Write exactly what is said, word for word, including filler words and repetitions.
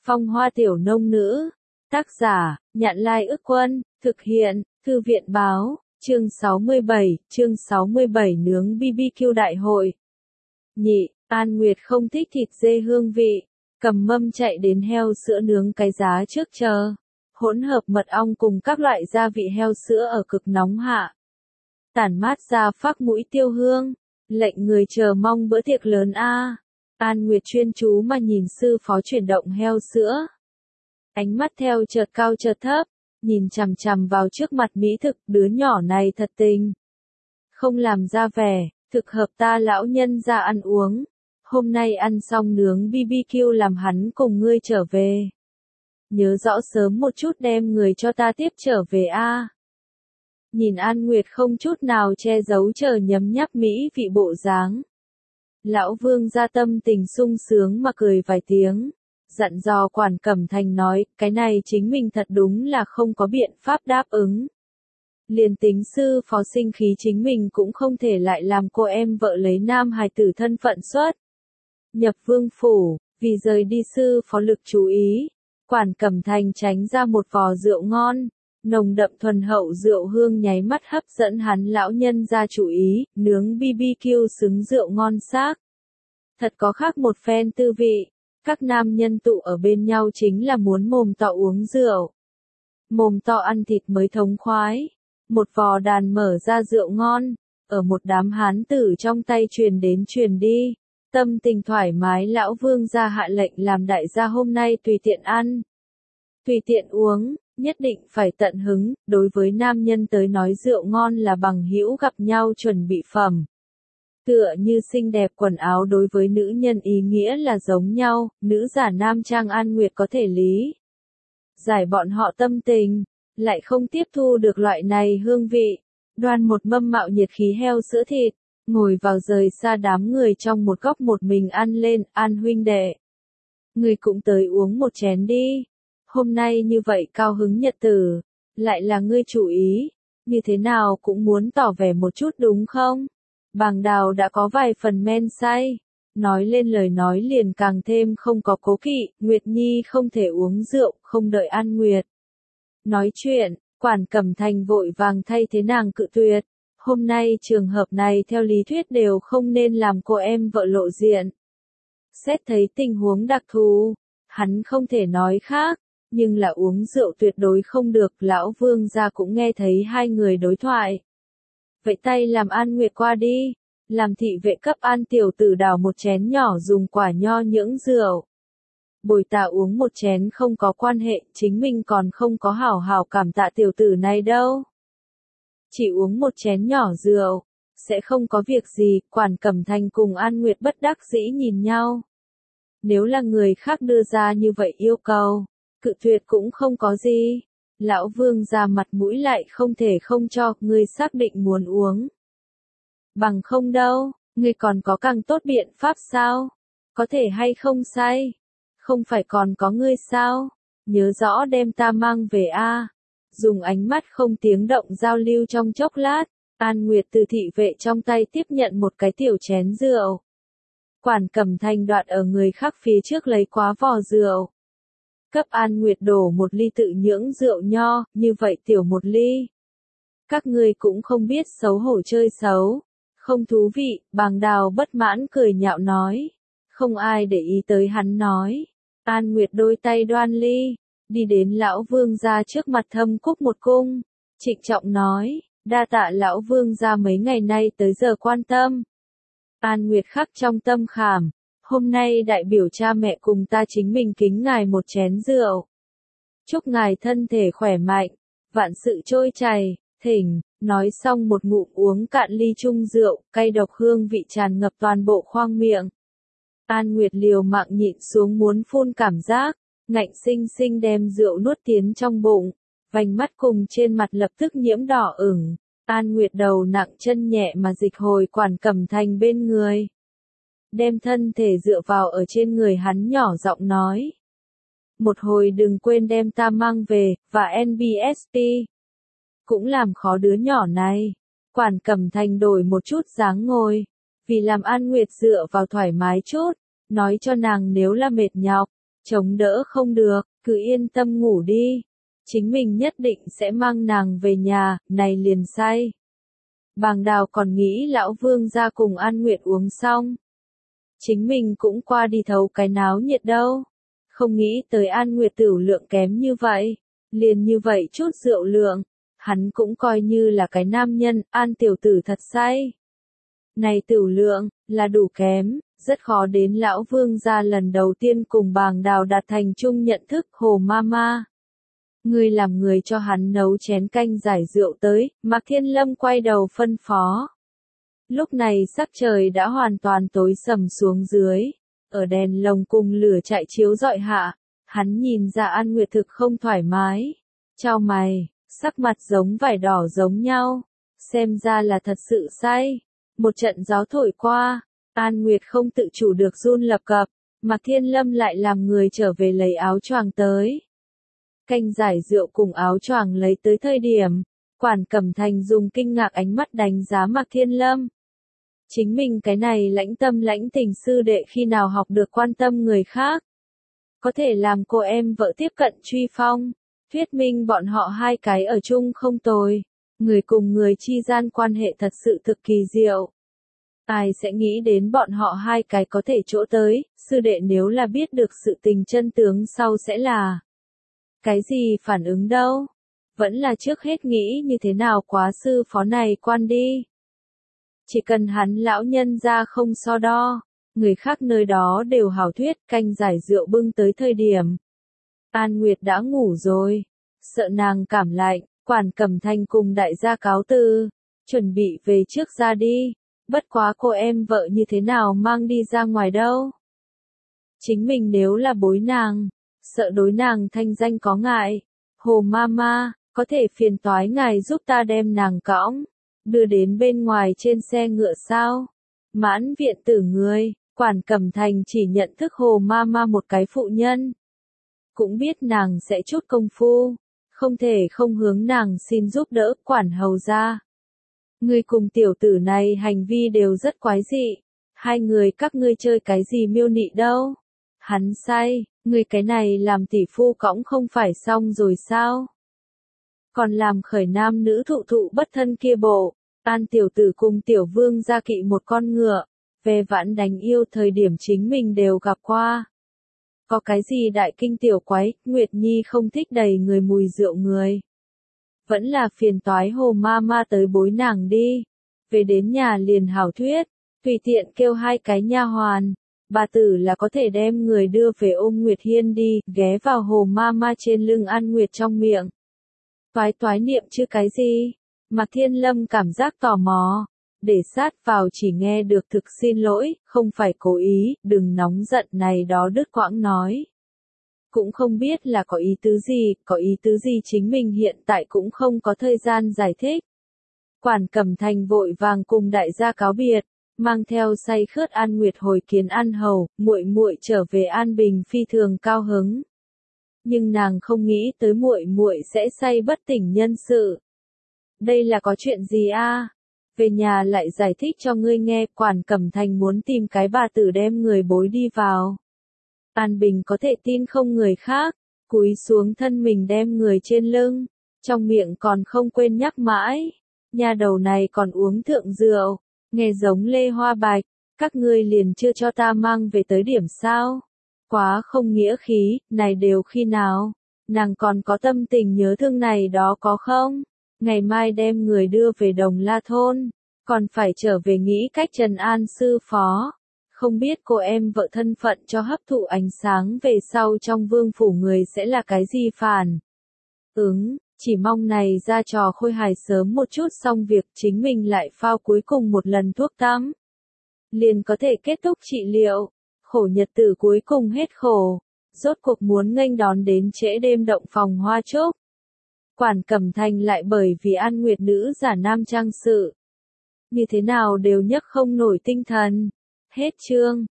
Phong hoa tiểu nông nữ. Tác giả, Nhạn Lai Ức Quân, thực hiện, Thư viện Báo, chương sáu mươi bảy, chương sáu mươi bảy nướng bê bê kiu đại hội. Nhị, An Nguyệt không thích thịt dê hương vị, cầm mâm chạy đến heo sữa nướng cái giá trước chờ. Hỗn hợp mật ong cùng các loại gia vị heo sữa ở cực nóng hạ. Tản mát ra phác mũi tiêu hương, lệnh người chờ mong bữa tiệc lớn a. An Nguyệt chuyên chú mà nhìn sư phó chuyển động heo sữa. Ánh mắt theo chợt cao chợt thấp, nhìn chằm chằm vào trước mặt mỹ thực, đứa nhỏ này thật tình. Không làm ra vẻ, thực hợp ta lão nhân ra ăn uống. Hôm nay ăn xong nướng bê bê kiu làm hắn cùng ngươi trở về. Nhớ rõ sớm một chút đem người cho ta tiếp trở về a. Nhìn An Nguyệt không chút nào che giấu chờ nhấm nháp mỹ vị bộ dáng. Lão Vương gia tâm tình sung sướng mà cười vài tiếng, dặn dò Quản Cẩm Thành nói, cái này chính mình thật đúng là không có biện pháp đáp ứng. Liền tính sư phó sinh khí chính mình cũng không thể lại làm cô em vợ lấy nam hài tử thân phận xuất. Nhập vương phủ, vì rời đi sư phó lực chú ý, Quản Cẩm Thành tránh ra một vò rượu ngon. Nồng đậm thuần hậu rượu hương nháy mắt hấp dẫn hắn lão nhân ra chú ý, nướng bê bê kiu xứng rượu ngon xác. Thật có khác một phen tư vị, các nam nhân tụ ở bên nhau chính là muốn mồm to uống rượu. Mồm to ăn thịt mới thống khoái, một vò đàn mở ra rượu ngon, ở một đám hán tử trong tay truyền đến truyền đi. Tâm tình thoải mái lão Vương gia hạ lệnh làm đại gia hôm nay tùy tiện ăn, tùy tiện uống. Nhất định phải tận hứng, đối với nam nhân tới nói rượu ngon là bằng hữu gặp nhau chuẩn bị phẩm. Tựa như xinh đẹp quần áo đối với nữ nhân ý nghĩa là giống nhau, nữ giả nam trang An Nguyệt có thể lý giải bọn họ tâm tình, lại không tiếp thu được loại này hương vị. Đoan một mâm mạo nhiệt khí heo sữa thịt, ngồi vào rời xa đám người trong một góc một mình ăn lên, An huynh đệ. Người cũng tới uống một chén đi. Hôm nay như vậy cao hứng nhật tử, lại là ngươi chủ ý, như thế nào cũng muốn tỏ vẻ một chút đúng không? Bàng Đào đã có vài phần men say, nói lên lời nói liền càng thêm không có cố kỵ, Nguyệt Nhi không thể uống rượu, không đợi An Nguyệt. Nói chuyện, Quản Cẩm Thành vội vàng thay thế nàng cự tuyệt, hôm nay trường hợp này theo lý thuyết đều không nên làm cô em vợ lộ diện. Xét thấy tình huống đặc thù, hắn không thể nói khác. Nhưng là uống rượu tuyệt đối không được, lão Vương gia cũng nghe thấy hai người đối thoại. Vậy tay làm An Nguyệt qua đi, làm thị vệ cấp An tiểu tử đào một chén nhỏ dùng quả nho nhưỡng rượu. Bồi tạ uống một chén không có quan hệ, chính mình còn không có hảo hảo cảm tạ tiểu tử này đâu. Chỉ uống một chén nhỏ rượu, sẽ không có việc gì, Quản Cẩm Thành cùng An Nguyệt bất đắc dĩ nhìn nhau. Nếu là người khác đưa ra như vậy yêu cầu, cự tuyệt cũng không có gì. Lão Vương ra mặt mũi lại không thể không cho, ngươi xác định muốn uống. Bằng không đâu, ngươi còn có càng tốt biện pháp sao? Có thể hay không say? Không phải còn có ngươi sao? Nhớ rõ đem ta mang về a. Dùng ánh mắt không tiếng động giao lưu trong chốc lát, An Nguyệt từ thị vệ trong tay tiếp nhận một cái tiểu chén rượu. Quản Cẩm Thành đoạt ở người khác phía trước lấy quá vò rượu. Cấp An Nguyệt đổ một ly tự nhưỡng rượu nho, như vậy tiểu một ly. Các ngươi cũng không biết xấu hổ chơi xấu. Không thú vị, Bàng Đào bất mãn cười nhạo nói. Không ai để ý tới hắn nói. An Nguyệt đôi tay đoan ly, đi đến lão Vương gia trước mặt thâm cúc một cung. Trịnh trọng nói, đa tạ lão Vương gia mấy ngày nay tới giờ quan tâm. An Nguyệt khắc trong tâm khảm. Hôm nay đại biểu cha mẹ cùng ta chính mình kính ngài một chén rượu. Chúc ngài thân thể khỏe mạnh, vạn sự trôi chảy, thỉnh, nói xong một ngụm uống cạn ly chung rượu, cay độc hương vị tràn ngập toàn bộ khoang miệng. An Nguyệt liều mạng nhịn xuống muốn phun cảm giác, ngạnh sinh sinh đem rượu nuốt tiến trong bụng, vành mắt cùng trên mặt lập tức nhiễm đỏ ửng. An Nguyệt đầu nặng chân nhẹ mà dịch hồi Quản Cẩm Thành bên người. Đem thân thể dựa vào ở trên người hắn nhỏ giọng nói. Một hồi đừng quên đem ta mang về, và en bê ét pê. Cũng làm khó đứa nhỏ này. Quản Cẩm Thành đổi một chút dáng ngồi. Vì làm An Nguyệt dựa vào thoải mái chút, nói cho nàng nếu là mệt nhọc, chống đỡ không được, cứ yên tâm ngủ đi. Chính mình nhất định sẽ mang nàng về nhà, này liền say. Bàng Đào còn nghĩ lão vương gia cùng An Nguyệt uống xong. Chính mình cũng qua đi thấu cái náo nhiệt đâu. Không nghĩ tới An Nguyệt tửu lượng kém như vậy. Liền như vậy chút rượu lượng. Hắn cũng coi như là cái nam nhân, An tiểu tử thật say. Này tửu lượng, là đủ kém, rất khó đến lão vương gia lần đầu tiên cùng Bàng Đào đạt thành chung nhận thức. Hồ Mama, ngươi làm người cho hắn nấu chén canh giải rượu tới. Mạc Thiên Lâm quay đầu phân phó. Lúc này sắc trời đã hoàn toàn tối sầm xuống dưới, ở đèn lồng cùng lửa chạy chiếu rọi hạ, hắn nhìn ra An Nguyệt thực không thoải mái, chau mày, sắc mặt giống vải đỏ giống nhau, xem ra là thật sự say. Một trận gió thổi qua, An Nguyệt không tự chủ được run lập cập, Mạc Thiên Lâm lại làm người trở về lấy áo choàng tới. Canh giải rượu cùng áo choàng lấy tới thời điểm, Quản Cẩm Thành dùng kinh ngạc ánh mắt đánh giá Mạc Thiên Lâm. Chính mình cái này lãnh tâm lãnh tình sư đệ khi nào học được quan tâm người khác. Có thể làm cô em vợ tiếp cận truy phong, thuyết minh bọn họ hai cái ở chung không tồi. Người cùng người chi gian quan hệ thật sự thực kỳ diệu. Ai sẽ nghĩ đến bọn họ hai cái có thể chỗ tới, sư đệ nếu là biết được sự tình chân tướng sau sẽ là cái gì phản ứng đâu. Vẫn là trước hết nghĩ như thế nào quá sư phó này quan đi. Chỉ cần hắn lão nhân ra không so đo, người khác nơi đó đều hảo thuyết. Canh giải rượu bưng tới thời điểm An Nguyệt đã ngủ rồi, sợ nàng cảm lạnh, Quản Cẩm Thành cùng đại gia cáo từ, chuẩn bị về trước ra đi. Bất quá cô em vợ như thế nào mang đi ra ngoài đâu. Chính mình nếu là bối nàng, sợ đối nàng thanh danh có ngại. Hồ Mama, có thể phiền toái ngài giúp ta đem nàng cõng, đưa đến bên ngoài trên xe ngựa sao? Mãn viện tử người, Quản Cẩm Thành chỉ nhận thức Hồ Mama một cái phụ nhân. Cũng biết nàng sẽ chút công phu, không thể không hướng nàng xin giúp đỡ. Quản hầu ra, ngươi cùng tiểu tử này hành vi đều rất quái dị. Hai người các ngươi chơi cái gì miêu nị đâu? Hắn say, ngươi cái này làm tỷ phu cõng không phải xong rồi sao? Còn làm khởi nam nữ thụ thụ bất thân kia bộ. An tiểu tử cùng tiểu vương gia kỵ một con ngựa, về vãn đánh yêu thời điểm chính mình đều gặp qua. Có cái gì đại kinh tiểu quái, Nguyệt Nhi không thích đầy người mùi rượu người. Vẫn là phiền toái Hồ Mama tới bối nàng đi. Về đến nhà liền hảo thuyết, tùy tiện kêu hai cái nha hoàn, bà tử là có thể đem người đưa về ôm Nguyệt Hiên đi, ghé vào Hồ Mama trên lưng An Nguyệt trong miệng. Toái toái niệm chứ cái gì? Mạc Thiên Lâm cảm giác tò mò, để sát vào chỉ nghe được thực xin lỗi, không phải cố ý, đừng nóng giận này đó đứt quãng nói. Cũng không biết là có ý tứ gì, có ý tứ gì chính mình hiện tại cũng không có thời gian giải thích. Quản Cẩm Thành vội vàng cùng đại gia cáo biệt, mang theo say khướt An Nguyệt hồi kiến An hầu, muội muội trở về An Bình phi thường cao hứng. Nhưng nàng không nghĩ tới muội muội sẽ say bất tỉnh nhân sự. Đây là có chuyện gì a? Về nhà lại giải thích cho ngươi nghe. Quản Cẩm Thành muốn tìm cái bà tử đem người bối đi vào. An Bình có thể tin không người khác, cúi xuống thân mình đem người trên lưng, trong miệng còn không quên nhắc mãi. Nhà đầu này còn uống thượng rượu, nghe giống Lê Hoa Bạch, các ngươi liền chưa cho ta mang về tới điểm sao? Quá không nghĩa khí, này đều khi nào? Nàng còn có tâm tình nhớ thương này đó có không? Ngày mai đem người đưa về Đồng La Thôn, còn phải trở về nghĩ cách trần an sư phó. Không biết cô em vợ thân phận cho hấp thụ ánh sáng về sau trong vương phủ người sẽ là cái gì phản ứng, chỉ mong này ra trò khôi hài sớm một chút xong việc chính mình lại phao cuối cùng một lần thuốc tắm. Liền có thể kết thúc trị liệu, khổ nhật tử cuối cùng hết khổ, rốt cuộc muốn nghênh đón đến trễ đêm động phòng hoa trúc. Quản Cẩm Thành lại bởi vì An Nguyệt nữ giả nam trang sự. Như thế nào đều nhấc không nổi tinh thần. Hết chương.